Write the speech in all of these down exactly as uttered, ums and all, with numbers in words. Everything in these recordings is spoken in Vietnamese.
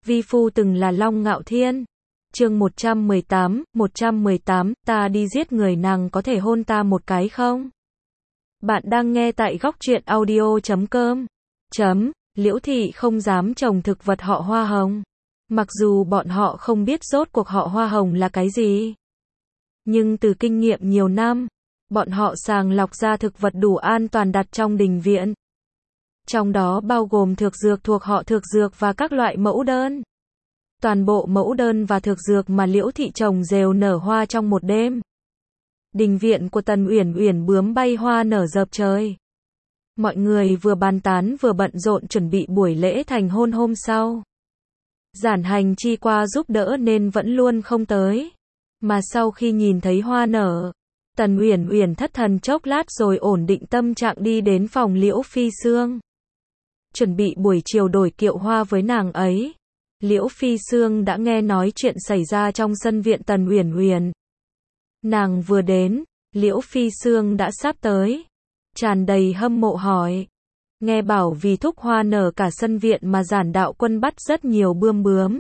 vi phu từng là Long Ngạo Thiên. Chương một trăm mười tám, một trăm mười tám, ta đi giết người, nàng có thể hôn ta một cái không? Bạn đang nghe tại góc truyện audio chấm com. Chấm, Liễu Thị không dám trồng thực vật họ hoa hồng. Mặc dù bọn họ không biết rốt cuộc họ hoa hồng là cái gì. Nhưng từ kinh nghiệm nhiều năm, bọn họ sàng lọc ra thực vật đủ an toàn đặt trong đình viện. Trong đó bao gồm thực dược thuộc họ thực dược và các loại mẫu đơn. Toàn bộ mẫu đơn và thực dược mà Liễu Thị trồng đều nở hoa trong một đêm. Đình viện của Tần Uyển Uyển bướm bay hoa nở dợp trời. Mọi người vừa bàn tán vừa bận rộn chuẩn bị buổi lễ thành hôn hôm sau. Giản Hành Chi qua giúp đỡ nên vẫn luôn không tới. Mà sau khi nhìn thấy hoa nở, Tần Uyển Uyển thất thần chốc lát rồi ổn định tâm trạng đi đến phòng Liễu Phi Sương. Chuẩn bị buổi chiều đổi kiệu hoa với nàng ấy. Liễu Phi Sương đã nghe nói chuyện xảy ra trong sân viện Tần Uyển Uyển. Nàng vừa đến, Liễu Phi Sương đã sắp tới. Tràn đầy hâm mộ hỏi. Nghe bảo vì thúc hoa nở cả sân viện mà Giản đạo quân bắt rất nhiều bươm bướm.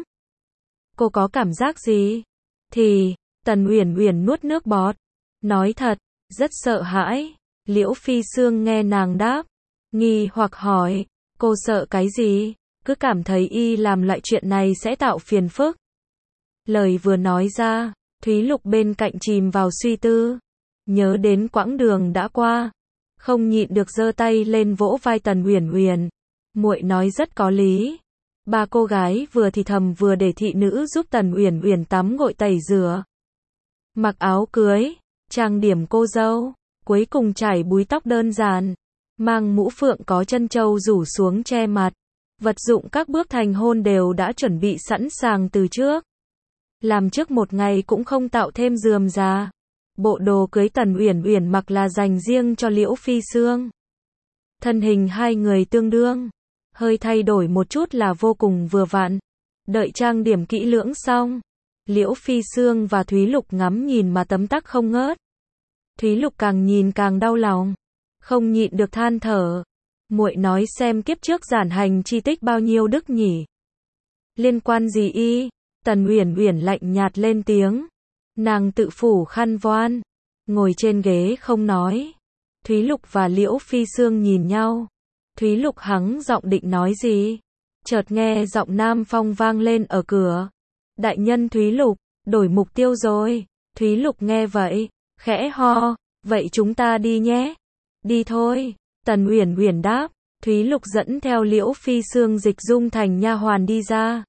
Cô có cảm giác gì? Thì, Tần Uyển Uyển nuốt nước bọt. Nói thật, rất sợ hãi. Liễu Phi Sương nghe nàng đáp. Nghi hoặc hỏi, cô sợ cái gì? Cứ cảm thấy y làm loại chuyện này sẽ tạo phiền phức. Lời vừa nói ra, Thúy Lục bên cạnh chìm vào suy tư. Nhớ đến quãng đường đã qua. Không nhịn được giơ tay lên vỗ vai Tần Uyển Uyển. Muội nói rất có lý. Ba cô gái vừa thì thầm vừa để thị nữ giúp Tần Uyển Uyển tắm gội tẩy rửa. Mặc áo cưới, trang điểm cô dâu, cuối cùng chải búi tóc đơn giản, mang mũ phượng có chân châu rủ xuống che mặt. Vật dụng các bước thành hôn đều đã chuẩn bị sẵn sàng từ trước. Làm trước một ngày cũng không tạo thêm rườm rà. Bộ đồ cưới Tần Uyển Uyển mặc là dành riêng cho Liễu Phi Sương. Thân hình hai người tương đương, hơi thay đổi một chút là vô cùng vừa vặn. Đợi trang điểm kỹ lưỡng xong, Liễu Phi Sương và Thúy Lục ngắm nhìn mà tấm tắc không ngớt. Thúy Lục càng nhìn càng đau lòng, không nhịn được than thở. Muội nói xem kiếp trước Giản Hành Chi tích bao nhiêu đức nhỉ? Liên quan gì y? Tần Uyển Uyển lạnh nhạt lên tiếng. Nàng tự phủ khăn voan, ngồi trên ghế không nói. Thúy Lục và Liễu Phi Sương nhìn nhau. Thúy Lục hắng giọng định nói gì, chợt nghe giọng Nam Phong vang lên ở cửa. Đại nhân Thúy Lục, đổi mục tiêu rồi. Thúy Lục nghe vậy, khẽ ho, vậy chúng ta đi nhé. Đi thôi. Tần Uyển Uyển đáp. Thúy Lục dẫn theo Liễu Phi Sương dịch dung thành nha hoàn đi ra.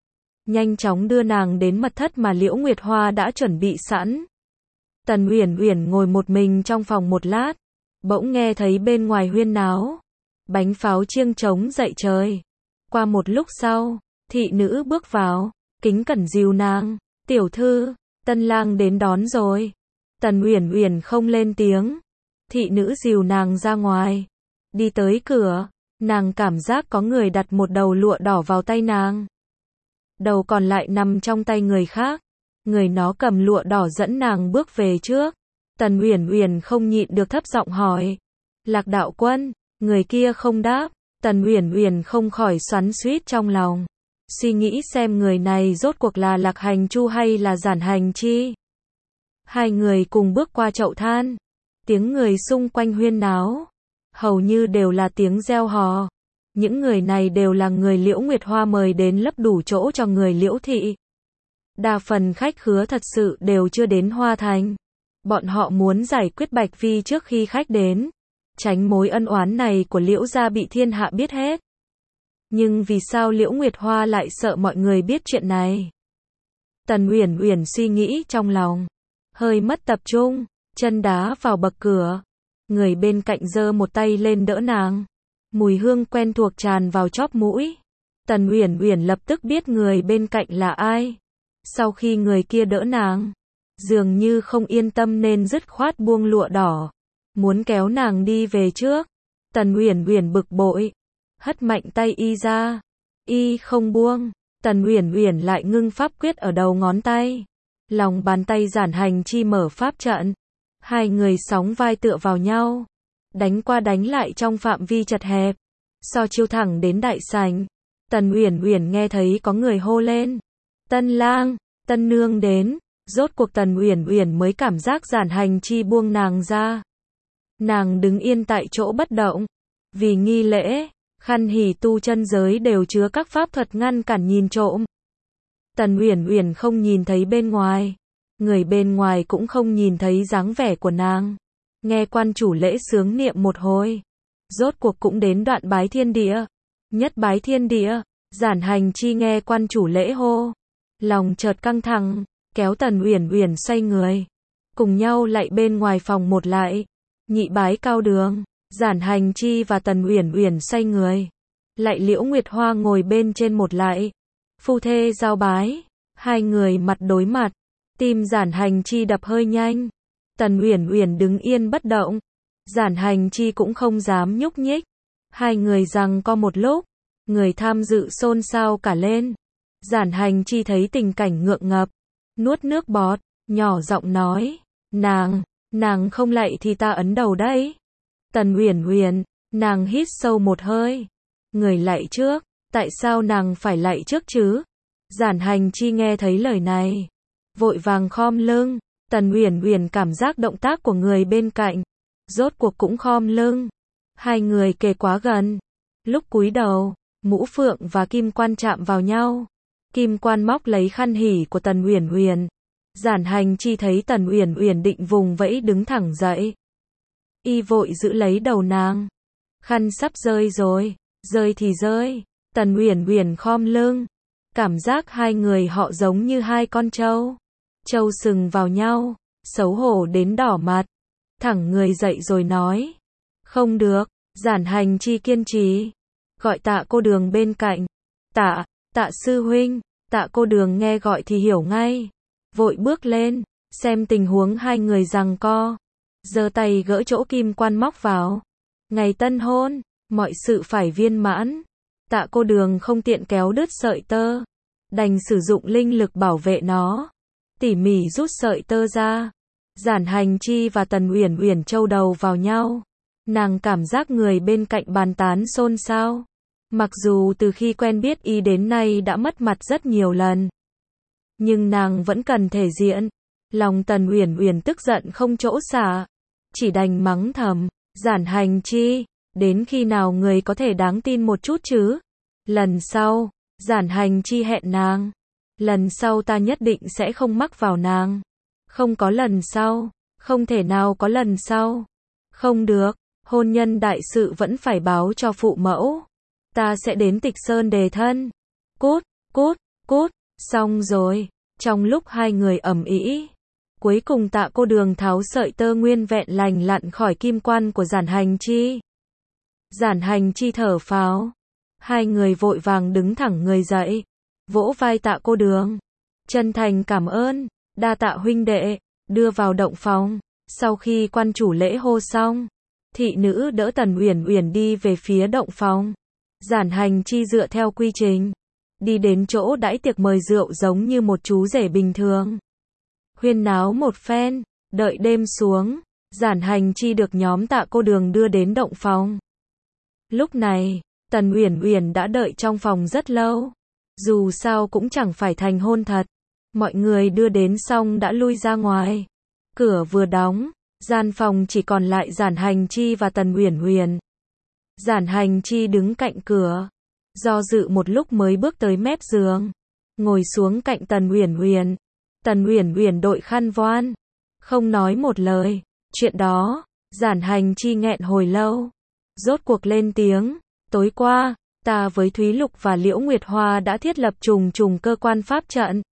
Nhanh chóng đưa nàng đến mật thất mà Liễu Nguyệt Hoa đã chuẩn bị sẵn. Tần Uyển Uyển ngồi một mình trong phòng một lát, bỗng nghe thấy bên ngoài huyên náo. Bánh pháo chiêng trống dậy trời. Qua một lúc sau, thị nữ bước vào, kính cẩn dìu nàng. Tiểu thư, tân lang đến đón rồi. Tần Uyển Uyển không lên tiếng. Thị nữ dìu nàng ra ngoài. Đi tới cửa, nàng cảm giác có người đặt một đầu lụa đỏ vào tay nàng. Đầu còn lại nằm trong tay người khác. Người nó cầm lụa đỏ dẫn nàng bước về trước. Tần Uyển Uyển không nhịn được thấp giọng hỏi. Lạc đạo quân, người kia không đáp. Tần Uyển Uyển không khỏi xoắn xuýt trong lòng. Suy nghĩ xem người này rốt cuộc là Lạc Hành Chu hay là Giản Hành Chi. Hai người cùng bước qua chậu than. Tiếng người xung quanh huyên náo. Hầu như đều là tiếng reo hò. Những người này đều là người Liễu Nguyệt Hoa mời đến lấp đủ chỗ cho người Liễu Thị. Đa phần khách khứa thật sự đều chưa đến Hoa Thành. Bọn họ muốn giải quyết Bạch Vi trước khi khách đến. Tránh mối ân oán này của Liễu gia bị thiên hạ biết hết. Nhưng vì sao Liễu Nguyệt Hoa lại sợ mọi người biết chuyện này? Tần Uyển Uyển suy nghĩ trong lòng. Hơi mất tập trung, chân đá vào bậc cửa. Người bên cạnh giơ một tay lên đỡ nàng. Mùi hương quen thuộc tràn vào chóp mũi. Tần Uyển Uyển lập tức biết người bên cạnh là ai. Sau khi người kia đỡ nàng, dường như không yên tâm nên dứt khoát buông lụa đỏ, muốn kéo nàng đi về trước. Tần Uyển Uyển bực bội, hất mạnh tay y ra. Y không buông. Tần Uyển Uyển lại ngưng pháp quyết ở đầu ngón tay. Lòng bàn tay Giản Hành Chi mở pháp trận. Hai người sóng vai tựa vào nhau, đánh qua đánh lại trong phạm vi chật hẹp. So chiêu thẳng đến đại sảnh. Tần Uyển Uyển nghe thấy có người hô lên. Tân lang, tân nương đến. Rốt cuộc Tần Uyển Uyển mới cảm giác Giản Hành Chi buông nàng ra. Nàng đứng yên tại chỗ bất động. Vì nghi lễ, khăn hỉ tu chân giới đều chứa các pháp thuật ngăn cản nhìn trộm. Tần Uyển Uyển không nhìn thấy bên ngoài. Người bên ngoài cũng không nhìn thấy dáng vẻ của nàng. Nghe quan chủ lễ sướng niệm một hồi. Rốt cuộc cũng đến đoạn bái thiên địa. Nhất bái thiên địa, Giản Hành Chi nghe quan chủ lễ hô. Lòng chợt căng thẳng, kéo Tần Uyển Uyển xoay người. Cùng nhau lạy bên ngoài phòng một lại. Nhị bái cao đường, Giản Hành Chi và Tần Uyển Uyển xoay người. Lạy Liễu Nguyệt Hoa ngồi bên trên một lại. Phu thê giao bái, hai người mặt đối mặt. Tim Giản Hành Chi đập hơi nhanh. Tần Uyển Uyển đứng yên bất động. Giản Hành Chi cũng không dám nhúc nhích. Hai người giằng co một lúc, người tham dự xôn xao cả lên. Giản Hành Chi thấy tình cảnh ngượng ngập, nuốt nước bọt, nhỏ giọng nói, nàng, nàng không lạy thì ta ấn đầu đấy. Tần Uyển Uyển, nàng hít sâu một hơi. Người lạy trước, tại sao nàng phải lạy trước chứ? Giản Hành Chi nghe thấy lời này, vội vàng khom lưng. Tần Uyển Uyển cảm giác động tác của người bên cạnh, rốt cuộc cũng khom lưng. Hai người kề quá gần. Lúc cúi đầu, mũ phượng và kim quan chạm vào nhau. Kim quan móc lấy khăn hỉ của Tần Uyển Uyển. Giản Hành Chi thấy Tần Uyển Uyển định vùng vẫy đứng thẳng dậy. Y vội giữ lấy đầu nàng. Khăn sắp rơi rồi, rơi thì rơi. Tần Uyển Uyển khom lưng. Cảm giác hai người họ giống như hai con trâu. Trâu sừng vào nhau, xấu hổ đến đỏ mặt. Thẳng người dậy rồi nói. Không được, Giản Hành Chi kiên trì. Gọi Tạ cô đường bên cạnh. Tạ, Tạ sư huynh. Tạ cô đường nghe gọi thì hiểu ngay. Vội bước lên, xem tình huống hai người giằng co. Giơ tay gỡ chỗ kim quan móc vào. Ngày tân hôn, mọi sự phải viên mãn. Tạ cô đường không tiện kéo đứt sợi tơ. Đành sử dụng linh lực bảo vệ nó. Tỉ mỉ rút sợi tơ ra. Giản Hành Chi và Tần Uyển Uyển châu đầu vào nhau. Nàng cảm giác người bên cạnh bàn tán xôn xao. Mặc dù từ khi quen biết y đến nay đã mất mặt rất nhiều lần. Nhưng nàng vẫn cần thể diện. Lòng Tần Uyển Uyển tức giận không chỗ xả. Chỉ đành mắng thầm. Giản Hành Chi, đến khi nào người có thể đáng tin một chút chứ? Lần sau, Giản Hành Chi hẹn nàng. Lần sau ta nhất định sẽ không mắc vào nàng. Không có lần sau. Không thể nào có lần sau. Không được. Hôn nhân đại sự vẫn phải báo cho phụ mẫu. Ta sẽ đến Tịch Sơn đề thân. Cút, cút, cút. Xong rồi. Trong lúc hai người ầm ĩ, cuối cùng Tạ cô đường tháo sợi tơ nguyên vẹn lành lặn khỏi kim quan của Giản Hành Chi. Giản Hành Chi thở phào. Hai người vội vàng đứng thẳng người dậy. Vỗ vai Tạ cô đường. Chân thành cảm ơn. Đa tạ huynh đệ. Đưa vào động phòng. Sau khi quan chủ lễ hô xong, thị nữ đỡ Tần Uyển Uyển đi về phía động phòng. Giản Hành Chi dựa theo quy trình. Đi đến chỗ đãi tiệc mời rượu giống như một chú rể bình thường. Huyên náo một phen. Đợi đêm xuống, Giản Hành Chi được nhóm Tạ cô đường đưa đến động phòng. Lúc này, Tần Uyển Uyển đã đợi trong phòng rất lâu. Dù sao cũng chẳng phải thành hôn thật. Mọi người đưa đến xong đã lui ra ngoài. Cửa vừa đóng, gian phòng chỉ còn lại Giản Hành Chi và Tần Uyển Uyển. Giản Hành Chi đứng cạnh cửa, do dự một lúc mới bước tới mép giường, ngồi xuống cạnh Tần Uyển Uyển. Tần Uyển Uyển đội khăn voan, không nói một lời. Chuyện đó, Giản Hành Chi nghẹn hồi lâu, rốt cuộc lên tiếng. Tối qua, ta với Thúy Lục và Liễu Nguyệt Hoa đã thiết lập trùng trùng cơ quan pháp trận.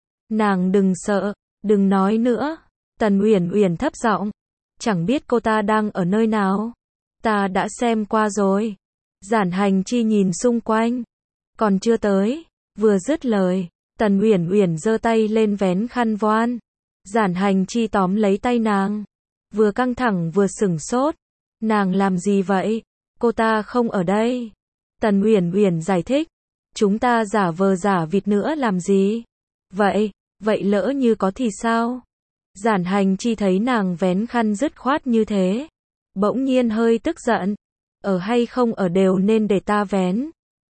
Nàng đừng sợ, đừng nói nữa. Tần Uyển Uyển thấp giọng. Chẳng biết cô ta đang ở nơi nào. Ta đã xem qua rồi. Giản Hành Chi nhìn xung quanh. Còn chưa tới. Vừa dứt lời, Tần Uyển Uyển giơ tay lên vén khăn voan. Giản Hành Chi tóm lấy tay nàng. Vừa căng thẳng vừa sửng sốt. Nàng làm gì vậy? Cô ta không ở đây. Tần Uyển Uyển giải thích. Chúng ta giả vờ giả vịt nữa làm gì? Vậy, vậy lỡ như có thì sao? Giản Hành Chi thấy nàng vén khăn dứt khoát như thế. Bỗng nhiên hơi tức giận. Ở hay không ở đều nên để ta vén.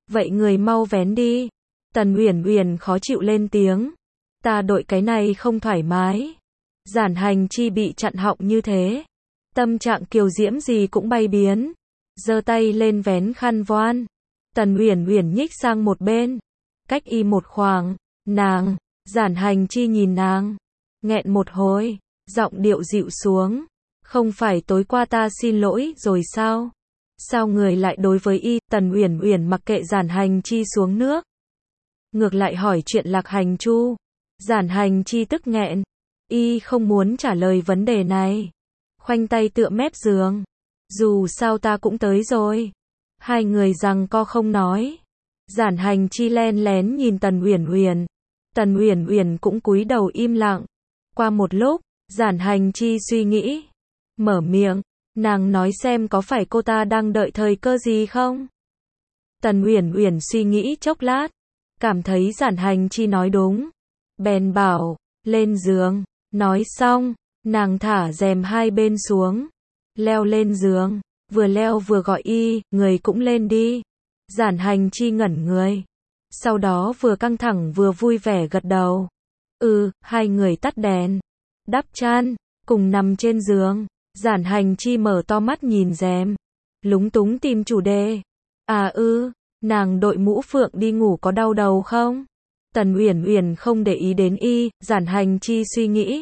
Vậy người mau vén đi. Tần Uyển Uyển khó chịu lên tiếng. Ta đội cái này không thoải mái. Giản Hành Chi bị chặn họng như thế. Tâm trạng kiều diễm gì cũng bay biến. Giơ tay lên vén khăn voan. Tần Uyển Uyển nhích sang một bên. Cách y một khoảng. Nàng. Giản Hành Chi nhìn nàng. Nghẹn một hồi. Giọng điệu dịu xuống. Không phải tối qua ta xin lỗi rồi sao? Sao người lại đối với y? Tần Uyển Uyển mặc kệ Giản Hành Chi xuống nước. Ngược lại hỏi chuyện Lạc Hành Chu. Giản Hành Chi tức nghẹn. Y không muốn trả lời vấn đề này. Khoanh tay tựa mép giường. Dù sao ta cũng tới rồi. Hai người giằng co không nói. Giản Hành Chi len lén nhìn Tần Uyển Uyển. Tần Uyển Uyển cũng cúi đầu im lặng. Qua một lúc, Giản Hành Chi suy nghĩ. Mở miệng. Nàng nói xem có phải cô ta đang đợi thời cơ gì không? Tần Uyển Uyển suy nghĩ chốc lát. Cảm thấy Giản Hành Chi nói đúng. Bèn bảo, lên giường. Nói xong, nàng thả rèm hai bên xuống. Leo lên giường. Vừa leo vừa gọi y, người cũng lên đi. Giản Hành Chi ngẩn người. Sau đó vừa căng thẳng vừa vui vẻ gật đầu. Ừ, hai người tắt đèn. Đắp chăn, cùng nằm trên giường. Giản Hành Chi mở to mắt nhìn rèm. Lúng túng tìm chủ đề. À ư, nàng đội mũ phượng đi ngủ có đau đầu không? Tần Uyển Uyển không để ý đến y, Giản Hành Chi suy nghĩ.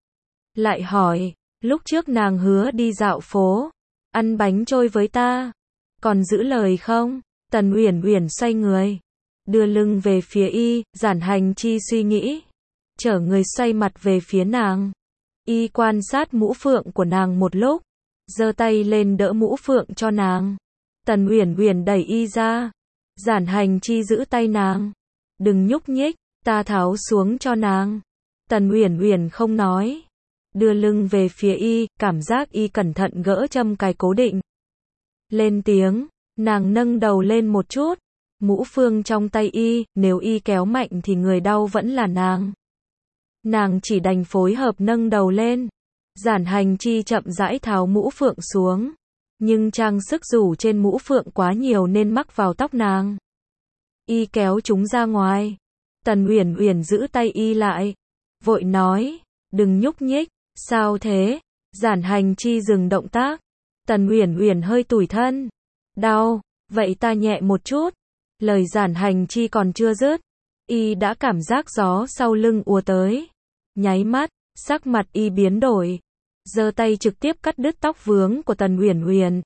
Lại hỏi, lúc trước nàng hứa đi dạo phố, ăn bánh trôi với ta. Còn giữ lời không? Tần Uyển Uyển xoay người. Đưa lưng về phía y, Giản Hành Chi suy nghĩ. Chở người xoay mặt về phía nàng. Y quan sát mũ phượng của nàng một lúc. Giơ tay lên đỡ mũ phượng cho nàng. Tần Uyển Uyển đẩy y ra. Giản Hành Chi giữ tay nàng. Đừng nhúc nhích, ta tháo xuống cho nàng. Tần Uyển Uyển không nói. Đưa lưng về phía y, cảm giác y cẩn thận gỡ châm cài cố định. Lên tiếng, nàng nâng đầu lên một chút. Mũ phượng trong tay y, nếu y kéo mạnh thì người đau vẫn là nàng. Nàng chỉ đành phối hợp nâng đầu lên. Giản Hành Chi chậm rãi tháo mũ phượng xuống. Nhưng trang sức rủ trên mũ phượng quá nhiều nên mắc vào tóc nàng. Y kéo chúng ra ngoài. Tần Uyển Uyển giữ tay y lại. Vội nói, đừng nhúc nhích. Sao thế? Giản Hành Chi dừng động tác. Tần Uyển Uyển hơi tủi thân. Đau, vậy ta nhẹ một chút. Lời Giản Hành Chi còn chưa dứt. Y đã cảm giác gió sau lưng ùa tới. Nháy mắt, sắc mặt y biến đổi. Giơ tay trực tiếp cắt đứt tóc vướng của Tần Uyển Uyển.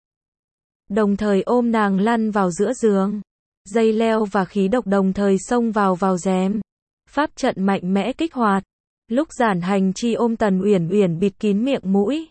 Đồng thời ôm nàng lăn vào giữa giường. Dây leo và khí độc đồng thời xông vào vào rèm. Pháp trận mạnh mẽ kích hoạt. Lúc Giản Hành Chi ôm Tần Uyển Uyển bịt kín miệng mũi.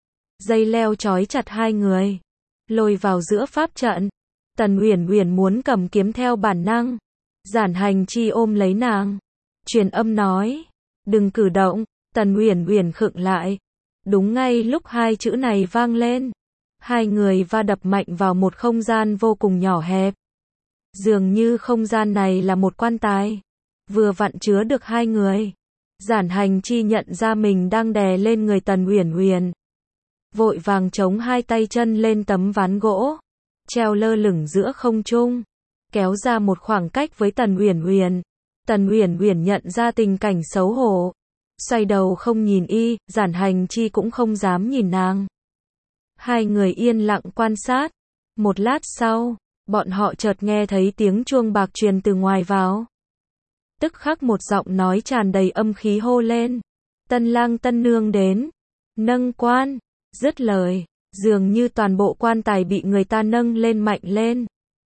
Dây leo trói chặt hai người. Lôi vào giữa pháp trận. Tần Uyển Uyển muốn cầm kiếm theo bản năng. Giản Hành Chi ôm lấy nàng. Truyền âm nói. Đừng cử động. Tần Uyển Uyển khựng lại. Đúng ngay lúc hai chữ này vang lên. Hai người va đập mạnh vào một không gian vô cùng nhỏ hẹp. Dường như không gian này là một quan tài. Vừa vặn chứa được hai người. Giản Hành Chi nhận ra mình đang đè lên người Tần Uyển Uyển. Vội vàng chống hai tay chân lên tấm ván gỗ. Treo lơ lửng giữa không trung. Kéo ra một khoảng cách với Tần Uyển Uyển. Tần Uyển Uyển nhận ra tình cảnh xấu hổ. Xoay đầu không nhìn y, Giản Hành Chi cũng không dám nhìn nàng. Hai người yên lặng quan sát. Một lát sau, bọn họ chợt nghe thấy tiếng chuông bạc truyền từ ngoài vào. Tức khắc một giọng nói tràn đầy âm khí hô lên. Tân lang tân nương đến. Nâng quan. Dứt lời, dường như toàn bộ quan tài bị người ta nâng lên mạnh lên.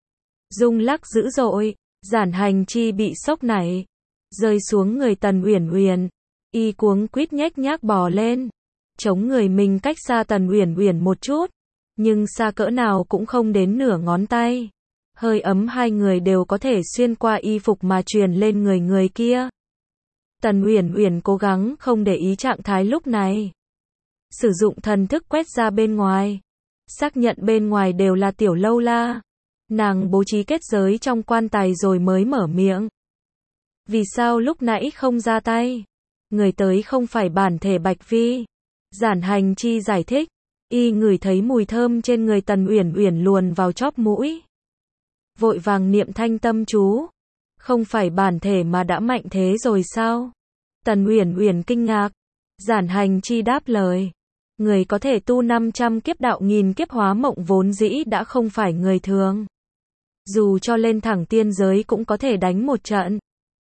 Rung lắc dữ dội, Giản Hành Chi bị sốc nảy. Rơi xuống người Tần Uyển Uyển. Y cuống quýt nhếch nhác bò lên. Chống người mình cách xa Tần Uyển Uyển một chút. Nhưng xa cỡ nào cũng không đến nửa ngón tay. Hơi ấm hai người đều có thể xuyên qua y phục mà truyền lên người người kia. Tần Uyển Uyển cố gắng không để ý trạng thái lúc này. Sử dụng thần thức quét ra bên ngoài. Xác nhận bên ngoài đều là tiểu lâu la. Nàng bố trí kết giới trong quan tài rồi mới mở miệng. Vì sao lúc nãy không ra tay? Người tới không phải bản thể Bạch Vi. Giản Hành Chi giải thích. Y ngửi thấy mùi thơm trên người Tần Uyển Uyển luồn vào chóp mũi. vội vàng niệm thanh tâm chú. Không phải bản thể mà đã mạnh thế rồi sao? Tần Uyển Uyển kinh ngạc. Giản Hành Chi đáp lời. Người có thể tu năm trăm kiếp đạo nghìn kiếp hóa mộng vốn dĩ đã không phải người thường. Dù cho lên thẳng tiên giới cũng có thể đánh một trận.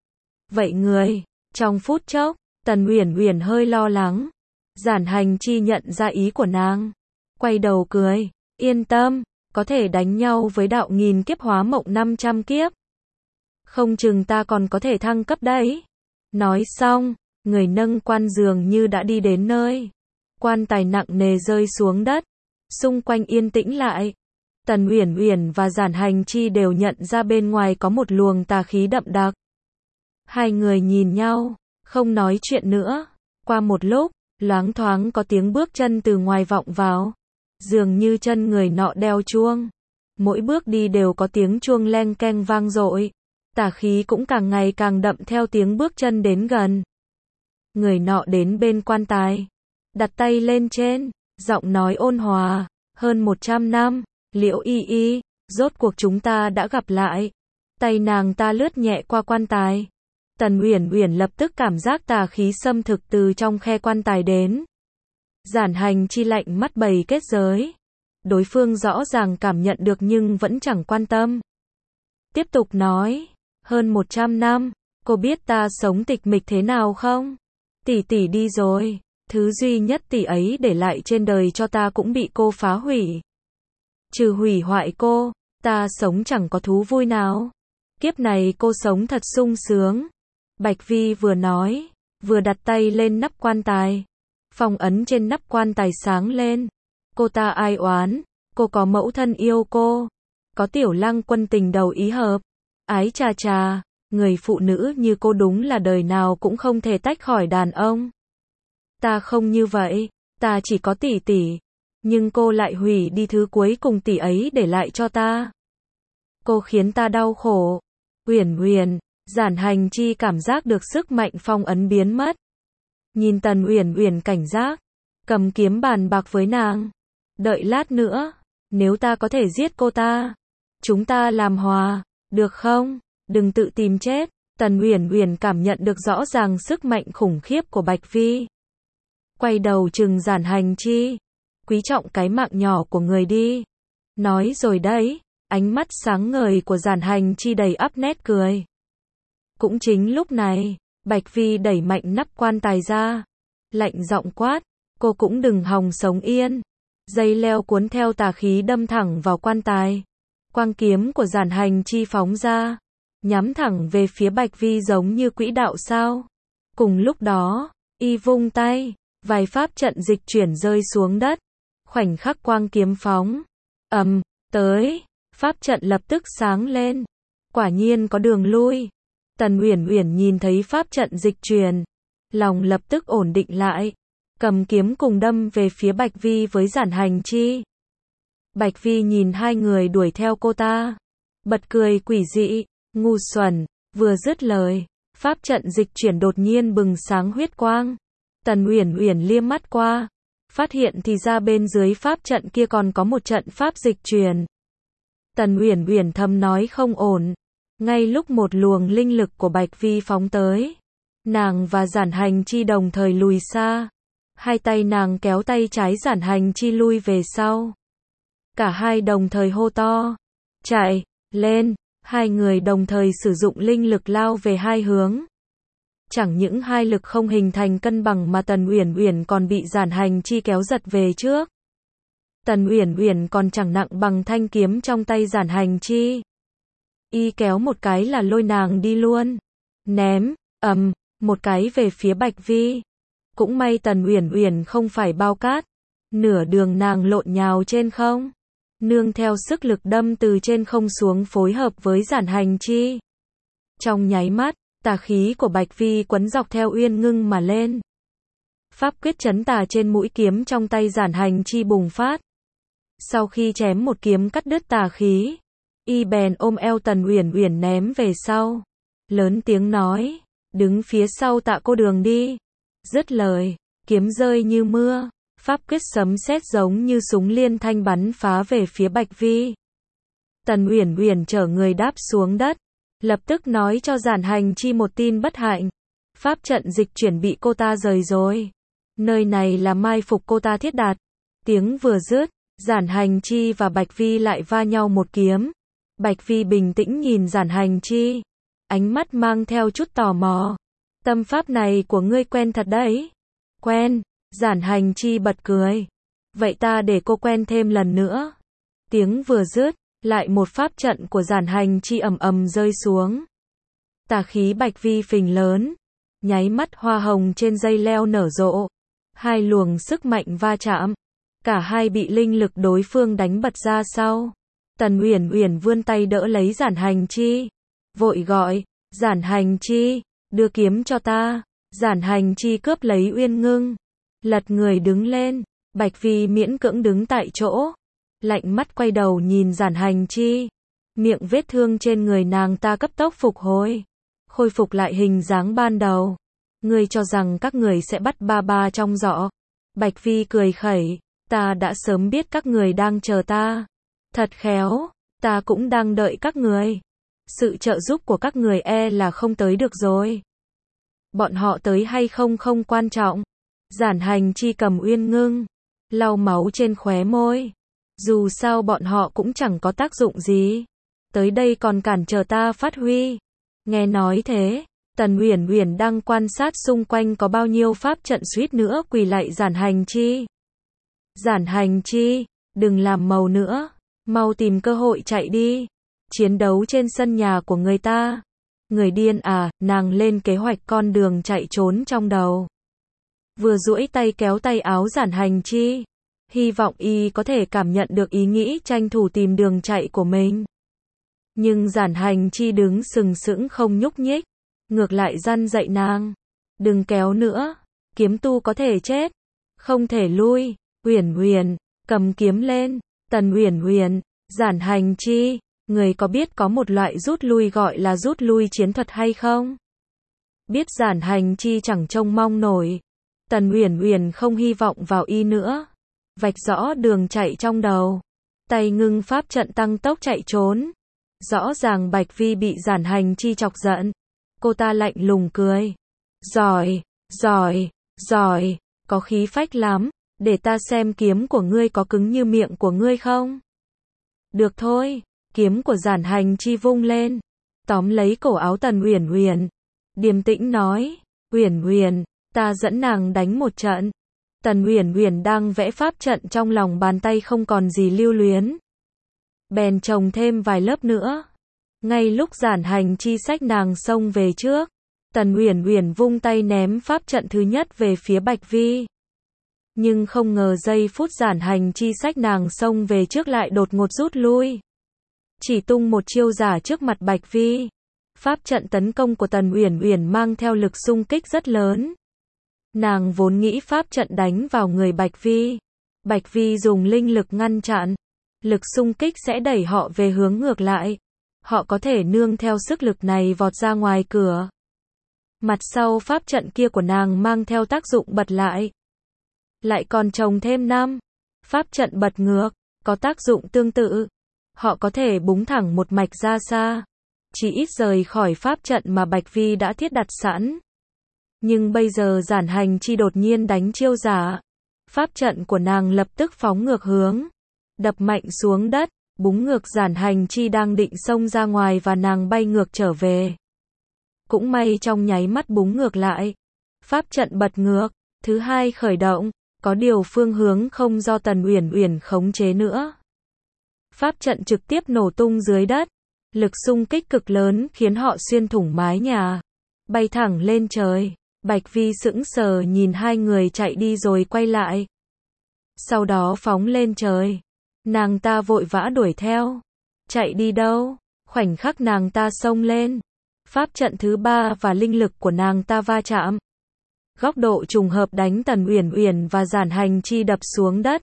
Vậy người, trong phút chốc, Tần Uyển Uyển hơi lo lắng. Giản Hành Chi nhận ra ý của nàng. Quay đầu cười. Yên tâm, có thể đánh nhau với đạo nghìn kiếp hóa mộng năm trăm kiếp. Không chừng ta còn có thể thăng cấp đấy. Nói xong, người nâng quan dường như đã đi đến nơi. Quan tài nặng nề rơi xuống đất. Xung quanh yên tĩnh lại. Tần Uyển Uyển và Giản Hành Chi đều nhận ra bên ngoài có một luồng tà khí đậm đặc. Hai người nhìn nhau, không nói chuyện nữa. Qua một lúc, loáng thoáng có tiếng bước chân từ ngoài vọng vào. Dường như chân người nọ đeo chuông. Mỗi bước đi đều có tiếng chuông leng keng vang dội. Tà khí cũng càng ngày càng đậm theo tiếng bước chân đến gần. Người nọ đến bên quan tài. Đặt tay lên trên, giọng nói ôn hòa. Hơn một trăm năm, Liễu Y Y, rốt cuộc chúng ta đã gặp lại. Tay nàng ta lướt nhẹ qua quan tài. Tần Uyển Uyển lập tức cảm giác tà khí xâm thực từ trong khe quan tài đến. Giản Hành Chi lạnh mắt bày kết giới. Đối phương rõ ràng cảm nhận được nhưng vẫn chẳng quan tâm. Tiếp tục nói, hơn một trăm năm, cô biết ta sống tịch mịch thế nào không? Tỷ tỷ đi rồi, thứ duy nhất tỷ ấy để lại trên đời cho ta cũng bị cô phá hủy. Trừ hủy hoại cô, ta sống chẳng có thú vui nào. Kiếp này cô sống thật sung sướng. Bạch Vi vừa nói, vừa đặt tay lên nắp quan tài. Phong ấn trên nắp quan tài sáng lên. Cô ta ai oán, cô có mẫu thân yêu cô. Có Tiểu Lăng Quân tình đầu ý hợp. Ái chà chà, người phụ nữ như cô đúng là đời nào cũng không thể tách khỏi đàn ông. Ta không như vậy, ta chỉ có tỷ tỷ. Nhưng cô lại hủy đi thứ cuối cùng tỷ ấy để lại cho ta. Cô khiến ta đau khổ. Uyển Uyển, Giản Hành Chi cảm giác được sức mạnh phong ấn biến mất. Nhìn Tần Uyển Uyển cảnh giác, cầm kiếm bàn bạc với nàng. Đợi lát nữa, nếu ta có thể giết cô ta, chúng ta làm hòa, được không? Đừng tự tìm chết. Tần Uyển Uyển cảm nhận được rõ ràng sức mạnh khủng khiếp của Bạch Vi. Quay đầu trừng Giản Hành Chi. Quý trọng cái mạng nhỏ của người đi. Nói rồi đấy, ánh mắt sáng ngời của Giản Hành Chi đầy ắp nét cười. Cũng chính lúc này, Bạch Vi đẩy mạnh nắp quan tài ra. Lạnh giọng quát, cô cũng đừng hòng sống yên. Dây leo cuốn theo tà khí đâm thẳng vào quan tài. Quang kiếm của Giản Hành Chi phóng ra, nhắm thẳng về phía Bạch Vi giống như quỹ đạo sao. Cùng lúc đó, y vung tay, vài pháp trận dịch chuyển rơi xuống đất. Khoảnh khắc quang kiếm phóng, ầm, tới, pháp trận lập tức sáng lên. Quả nhiên có đường lui. Tần Uyển Uyển nhìn thấy pháp trận dịch chuyển, lòng lập tức ổn định lại, cầm kiếm cùng đâm về phía Bạch Vi với Giản Hành Chi. Bạch Vi nhìn hai người đuổi theo cô ta, bật cười quỷ dị, ngu xuẩn. Vừa dứt lời, pháp trận dịch chuyển đột nhiên bừng sáng huyết quang. Tần Uyển Uyển liếc mắt qua, phát hiện thì ra bên dưới pháp trận kia còn có một trận pháp dịch chuyển. Tần Uyển Uyển thầm nói không ổn. Ngay lúc một luồng linh lực của Bạch Vi phóng tới, nàng và Giản Hành Chi đồng thời lùi xa. Hai tay nàng kéo tay trái Giản Hành Chi lui về sau. Cả hai đồng thời hô to, chạy, lên. Hai người đồng thời sử dụng linh lực lao về hai hướng. Chẳng những hai lực không hình thành cân bằng mà Tần Uyển Uyển còn bị Giản Hành Chi kéo giật về trước. Tần Uyển Uyển còn chẳng nặng bằng thanh kiếm trong tay Giản Hành Chi. Y kéo một cái là lôi nàng đi luôn. Ném, ầm, một cái về phía Bạch Vi. Cũng may Tần Uyển Uyển không phải bao cát. Nửa đường nàng lộn nhào trên không. Nương theo sức lực đâm từ trên không xuống phối hợp với Giản Hành Chi. Trong nháy mắt, tà khí của Bạch Vi quấn dọc theo Uyên Ngưng mà lên. Pháp quyết chấn tà trên mũi kiếm trong tay Giản Hành Chi bùng phát. Sau khi chém một kiếm cắt đứt tà khí, y bèn ôm eo Tần Uyển Uyển ném về sau. Lớn tiếng nói, đứng phía sau Tạ cô đường đi. Dứt lời, kiếm rơi như mưa. Pháp quyết sấm sét giống như súng liên thanh bắn phá về phía Bạch Vi. Tần Uyển Uyển chở người đáp xuống đất, lập tức nói cho Giản Hành Chi một tin bất hạnh. Pháp trận dịch chuyển bị cô ta rời rồi. Nơi này là mai phục cô ta thiết đặt. Tiếng vừa dứt, Giản Hành Chi và Bạch Vi lại va nhau một kiếm. Bạch Vi bình tĩnh nhìn Giản Hành Chi, ánh mắt mang theo chút tò mò. Tâm pháp này của ngươi quen thật đấy. Quen, Giản Hành Chi bật cười. Vậy ta để cô quen thêm lần nữa. Tiếng vừa dứt, lại một pháp trận của Giản Hành Chi ầm ầm rơi xuống. Tà khí Bạch Vi phình lớn, nháy mắt hoa hồng trên dây leo nở rộ. Hai luồng sức mạnh va chạm, cả hai bị linh lực đối phương đánh bật ra sau. Tần Uyển Uyển vươn tay đỡ lấy Giản Hành Chi, vội gọi, Giản Hành Chi, đưa kiếm cho ta. Giản Hành Chi cướp lấy Uyên Ngưng, lật người đứng lên. Bạch Vi miễn cưỡng đứng tại chỗ, lạnh mắt quay đầu nhìn Giản Hành Chi. Miệng vết thương trên người nàng ta cấp tốc phục hồi, khôi phục lại hình dáng ban đầu. Ngươi cho rằng các người sẽ bắt ba ba trong giỏ. Bạch Vi cười khẩy, ta đã sớm biết các người đang chờ ta. Thật khéo, ta cũng đang đợi các người. Sự trợ giúp của các người e là không tới được rồi. Bọn họ tới hay không không quan trọng. Giản Hành Chi cầm Uyên Ngưng, lau máu trên khóe môi. Dù sao bọn họ cũng chẳng có tác dụng gì. Tới đây còn cản trở ta phát huy. Nghe nói thế, Tần Uyển Uyển đang quan sát xung quanh có bao nhiêu pháp trận suýt nữa quỳ lạy Giản Hành Chi. Giản Hành Chi, đừng làm màu nữa, mau tìm cơ hội chạy đi. Chiến đấu trên sân nhà của người ta. Người điên à, nàng lên kế hoạch con đường chạy trốn trong đầu. Vừa duỗi tay kéo tay áo Giản Hành Chi, hy vọng y có thể cảm nhận được ý nghĩ tranh thủ tìm đường chạy của mình. Nhưng Giản Hành Chi đứng sừng sững không nhúc nhích, ngược lại răn dạy nàng, đừng kéo nữa, kiếm tu có thể chết, không thể lui. Uyển Uyển, cầm kiếm lên. Tần Uyển Uyển, Giản Hành Chi, người có biết có một loại rút lui gọi là rút lui chiến thuật hay không? Biết Giản Hành Chi chẳng trông mong nổi. Tần Uyển Uyển không hy vọng vào y nữa, vạch rõ đường chạy trong đầu, tay ngưng pháp trận tăng tốc chạy trốn. Rõ ràng Bạch Vi bị Giản Hành Chi chọc giận, cô ta lạnh lùng cười. Giỏi, giỏi, giỏi, có khí phách lắm, để ta xem kiếm của ngươi có cứng như miệng của ngươi không? Được thôi, kiếm của Giản Hành Chi vung lên, tóm lấy cổ áo Tần Uyển Uyển, điềm tĩnh nói, Uyển Uyển, ta dẫn nàng đánh một trận. Tần Uyển Uyển đang vẽ pháp trận trong lòng bàn tay không còn gì lưu luyến, bèn trồng thêm vài lớp nữa. Ngay lúc Giản Hành Chi xách nàng xông về trước, Tần Uyển Uyển vung tay ném pháp trận thứ nhất về phía Bạch Vi. Nhưng không ngờ giây phút Giản Hành Chi xách nàng xông về trước lại đột ngột rút lui, chỉ tung một chiêu giả trước mặt Bạch Vi. Pháp trận tấn công của Tần Uyển Uyển mang theo lực xung kích rất lớn. Nàng vốn nghĩ pháp trận đánh vào người Bạch Vi, Bạch Vi dùng linh lực ngăn chặn, lực xung kích sẽ đẩy họ về hướng ngược lại. Họ có thể nương theo sức lực này vọt ra ngoài cửa. Mặt sau pháp trận kia của nàng mang theo tác dụng bật lại, lại còn trồng thêm năm pháp trận bật ngược, có tác dụng tương tự. Họ có thể búng thẳng một mạch ra xa, chỉ ít rời khỏi pháp trận mà Bạch Vi đã thiết đặt sẵn. Nhưng bây giờ Giản Hành Chi đột nhiên đánh chiêu giả, pháp trận của nàng lập tức phóng ngược hướng, đập mạnh xuống đất, búng ngược Giản Hành Chi đang định xông ra ngoài và nàng bay ngược trở về. Cũng may trong nháy mắt búng ngược lại, pháp trận bật ngược, thứ hai khởi động, có điều phương hướng không do Tần Uyển Uyển khống chế nữa. Pháp trận trực tiếp nổ tung dưới đất, lực xung kích cực lớn khiến họ xuyên thủng mái nhà, bay thẳng lên trời. Bạch Vi sững sờ nhìn hai người chạy đi rồi quay lại, sau đó phóng lên trời. Nàng ta vội vã đuổi theo. Chạy đi đâu? Khoảnh khắc nàng ta xông lên, pháp trận thứ ba và linh lực của nàng ta va chạm. Góc độ trùng hợp đánh Tần Uyển Uyển và Giản Hành Chi đập xuống đất.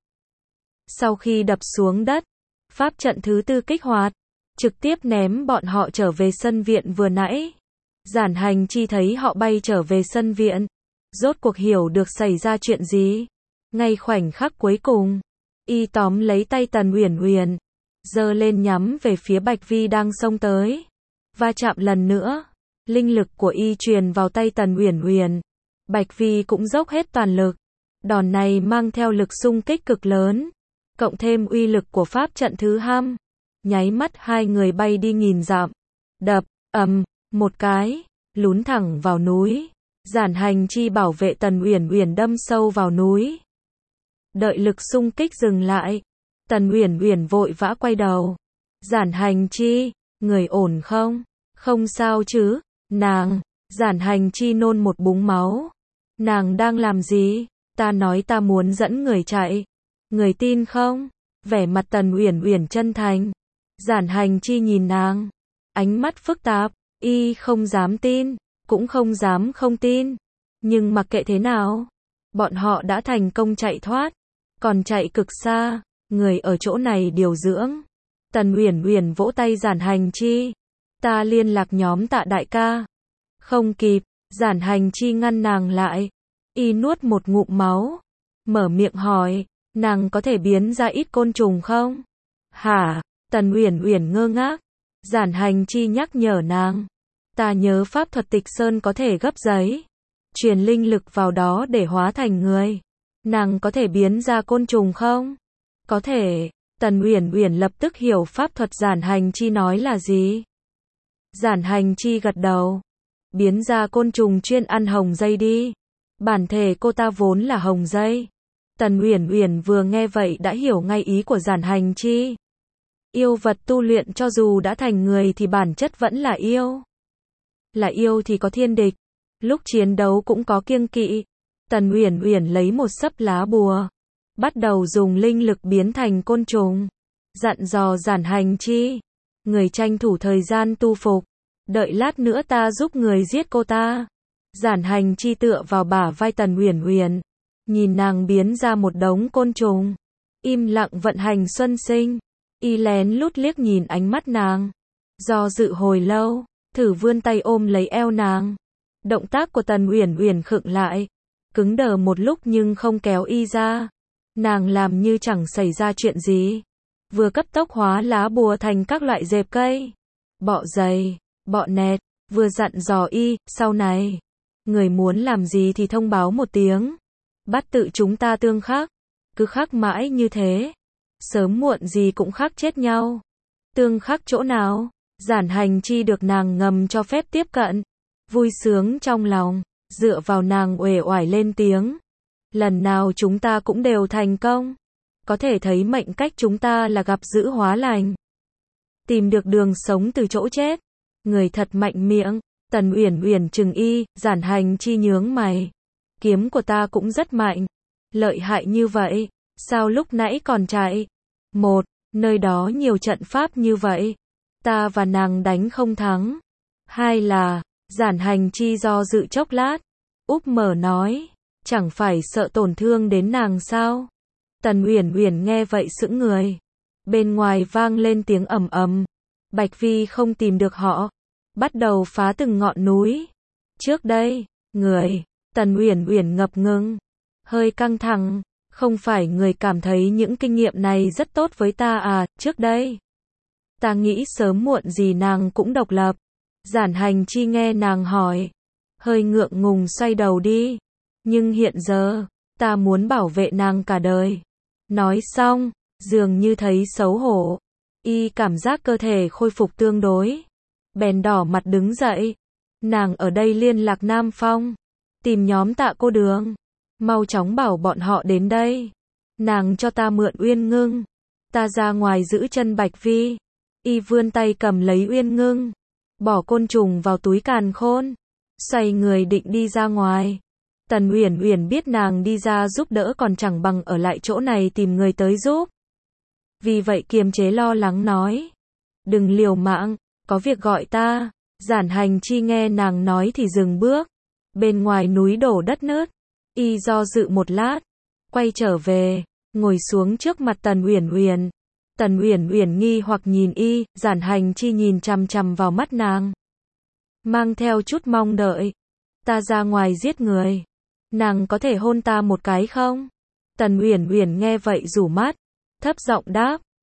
Sau khi đập xuống đất, pháp trận thứ tư kích hoạt, trực tiếp ném bọn họ trở về sân viện vừa nãy. Giản Hành Chi thấy họ bay trở về sân viện, rốt cuộc hiểu được xảy ra chuyện gì. Ngay khoảnh khắc cuối cùng, y tóm lấy tay Tần Uyển Uyển, giơ lên nhắm về phía Bạch Vi đang xông tới. Va chạm lần nữa, linh lực của y truyền vào tay Tần Uyển Uyển. Bạch Vi cũng dốc hết toàn lực. Đòn này mang theo lực xung kích cực lớn, cộng thêm uy lực của pháp trận thứ ham, nháy mắt hai người bay đi nghìn dặm. Đập, ầm, một cái, lún thẳng vào núi. Giản Hành Chi bảo vệ Tần Uyển Uyển đâm sâu vào núi. Đợi lực xung kích dừng lại, Tần Uyển Uyển vội vã quay đầu. Giản Hành Chi, người ổn không? Không sao chứ? Nàng, Giản Hành Chi nôn một búng máu. Nàng đang làm gì? Ta nói ta muốn dẫn người chạy. Người tin không? Vẻ mặt Tần Uyển Uyển chân thành. Giản Hành Chi nhìn nàng, ánh mắt phức tạp, y không dám tin, cũng không dám không tin. Nhưng mặc kệ thế nào, bọn họ đã thành công chạy thoát, còn chạy cực xa, người ở chỗ này điều dưỡng. Tần Uyển Uyển vỗ tay Giản Hành Chi. Ta liên lạc nhóm Tạ đại ca. Không kịp, Giản Hành Chi ngăn nàng lại. Y nuốt một ngụm máu, mở miệng hỏi, nàng có thể biến ra ít côn trùng không? Hả? Tần Uyển Uyển ngơ ngác. Giản Hành Chi nhắc nhở nàng. Ta nhớ pháp thuật Tịch Sơn có thể gấp giấy, truyền linh lực vào đó để hóa thành người. Nàng có thể biến ra côn trùng không? Có thể. Tần Uyển Uyển lập tức hiểu pháp thuật Giản Hành Chi nói là gì. Giản Hành Chi gật đầu. Biến ra côn trùng chuyên ăn hồng dây đi. Bản thể cô ta vốn là hồng dây. Tần Uyển Uyển vừa nghe vậy đã hiểu ngay ý của Giản Hành Chi. Yêu vật tu luyện cho dù đã thành người thì bản chất vẫn là yêu. Là yêu thì có thiên địch, lúc chiến đấu cũng có kiêng kỵ. Tần Uyển Uyển lấy một xấp lá bùa, bắt đầu dùng linh lực biến thành côn trùng. Dặn dò Giản Hành Chi, người tranh thủ thời gian tu phục, đợi lát nữa ta giúp người giết cô ta. Giản Hành Chi tựa vào bả vai Tần Uyển Uyển, nhìn nàng biến ra một đống côn trùng, im lặng vận hành xuân sinh. Y lén lút liếc nhìn ánh mắt nàng, do dự hồi lâu, thử vươn tay ôm lấy eo nàng. Động tác của Tần Uyển Uyển khựng lại, cứng đờ một lúc nhưng không kéo y ra. Nàng làm như chẳng xảy ra chuyện gì, vừa cấp tốc hóa lá bùa thành các loại dẹp cây, bọ dày, bọ nẹt, vừa dặn dò y, sau này, người muốn làm gì thì thông báo một tiếng. Bắt tự chúng ta tương khắc, cứ khắc mãi như thế, sớm muộn gì cũng khắc chết nhau. Tương khắc chỗ nào? Giản Hành Chi được nàng ngầm cho phép tiếp cận, vui sướng trong lòng, dựa vào nàng uể oải lên tiếng. Lần nào chúng ta cũng đều thành công, có thể thấy mệnh cách chúng ta là gặp dữ hóa lành, tìm được đường sống từ chỗ chết. Người thật mạnh miệng. Tần Uyển Uyển trừng y. Giản Hành Chi nhướng mày. Kiếm của ta cũng rất mạnh, lợi hại như vậy, sao lúc nãy còn chạy? Một, nơi đó nhiều trận pháp như vậy, ta và nàng đánh không thắng. Hai là, Giản Hành Chi do dự chốc lát, úp mở nói, chẳng phải sợ tổn thương đến nàng sao? Tần Uyển Uyển nghe vậy sững người. Bên ngoài vang lên tiếng ầm ầm. Bạch Vi không tìm được họ, bắt đầu phá từng ngọn núi. Trước đây, người, Tần Uyển Uyển ngập ngừng, hơi căng thẳng. Không phải người cảm thấy những kinh nghiệm này rất tốt với ta à? Trước đây, ta nghĩ sớm muộn gì nàng cũng độc lập. Giản Hành Chi nghe nàng hỏi, hơi ngượng ngùng xoay đầu đi. Nhưng hiện giờ, ta muốn bảo vệ nàng cả đời. Nói xong, dường như thấy xấu hổ, y cảm giác cơ thể khôi phục tương đối, bèn đỏ mặt đứng dậy. Nàng ở đây liên lạc Nam Phong, tìm nhóm Tạ cô đường, mau chóng bảo bọn họ đến đây. Nàng cho ta mượn Uyên Ngưng, ta ra ngoài giữ chân Bạch Vi. Y vươn tay cầm lấy Uyên Ngưng, bỏ côn trùng vào túi càn khôn, xoay người định đi ra ngoài. Tần Uyển Uyển biết nàng đi ra giúp đỡ còn chẳng bằng ở lại chỗ này tìm người tới giúp. Vì vậy kiềm chế lo lắng nói, đừng liều mạng, có việc gọi ta. Giản Hành Chi nghe nàng nói thì dừng bước. Bên ngoài núi đổ đất nứt, y do dự một lát, quay trở về, ngồi xuống trước mặt Tần Uyển Uyển. Tần Uyển Uyển nghi hoặc nhìn y. Giản Hành Chi nhìn chằm chằm vào mắt nàng, mang theo chút mong đợi. Ta ra ngoài giết người, nàng có thể hôn ta một cái không? Tần Uyển Uyển nghe vậy rủ mắt, thấp giọng đáp,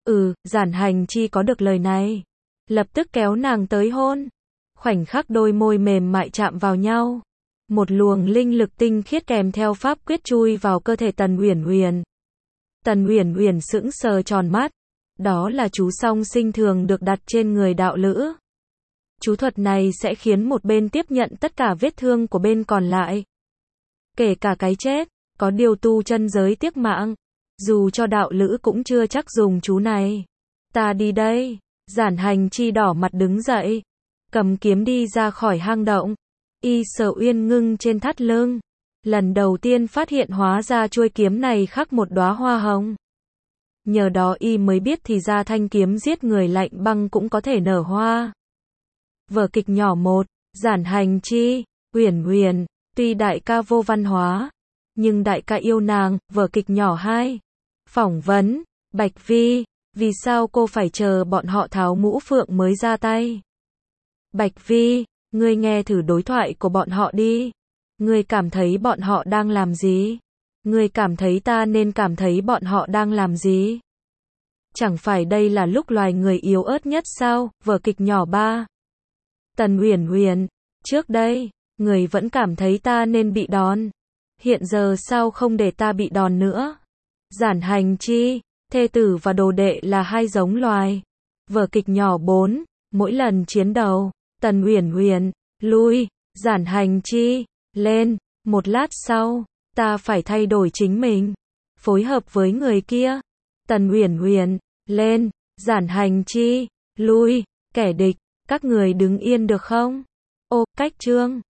Ừ, Giản Hành Chi có được lời này, lập tức kéo nàng tới hôn. Khoảnh khắc đôi môi mềm mại chạm vào nhau, một luồng linh lực tinh khiết kèm theo pháp quyết chui vào cơ thể Tần Uyển Uyển. Tần Uyển Uyển sững sờ tròn mắt, đó là chú song sinh thường được đặt trên người đạo lữ. Chú thuật này sẽ khiến một bên tiếp nhận tất cả vết thương của bên còn lại, kể cả cái chết. Có điều tu chân giới tiếc mạng, dù cho đạo lữ cũng chưa chắc dùng chú này. Ta đi đây. Giản Hành Chi đỏ mặt đứng dậy, cầm kiếm đi ra khỏi hang động. Y Sở Uyên ngưng trên thắt lưng, lần đầu tiên phát hiện hóa ra chuôi kiếm này khắc một đóa hoa hồng. Nhờ đó y mới biết thì ra thanh kiếm giết người lạnh băng cũng có thể nở hoa. Vở kịch nhỏ một, Giản Hành Chi, Uyển Uyển, tuy đại ca vô văn hóa, nhưng đại ca yêu nàng. Vở kịch nhỏ hai, phỏng vấn, Bạch Vi, vì sao cô phải chờ bọn họ tháo mũ phượng mới ra tay? Bạch Vi, ngươi nghe thử đối thoại của bọn họ đi. Ngươi cảm thấy bọn họ đang làm gì? Ngươi cảm thấy ta nên cảm thấy bọn họ đang làm gì? Chẳng phải đây là lúc loài người yếu ớt nhất sao? Vở kịch nhỏ ba, Tần Uyển Uyển, trước đây, người vẫn cảm thấy ta nên bị đòn. Hiện giờ sao không để ta bị đòn nữa? Giản Hành Chi, thê tử và đồ đệ là hai giống loài. Vở kịch nhỏ bốn, mỗi lần chiến đấu, Tần Uyển Uyển, lui, Giản Hành Chi, lên. Một lát sau, ta phải thay đổi chính mình, phối hợp với người kia. Tần Uyển Uyển, lên, Giản Hành Chi, lui, kẻ địch, các người đứng yên được không? Ô, cách chương.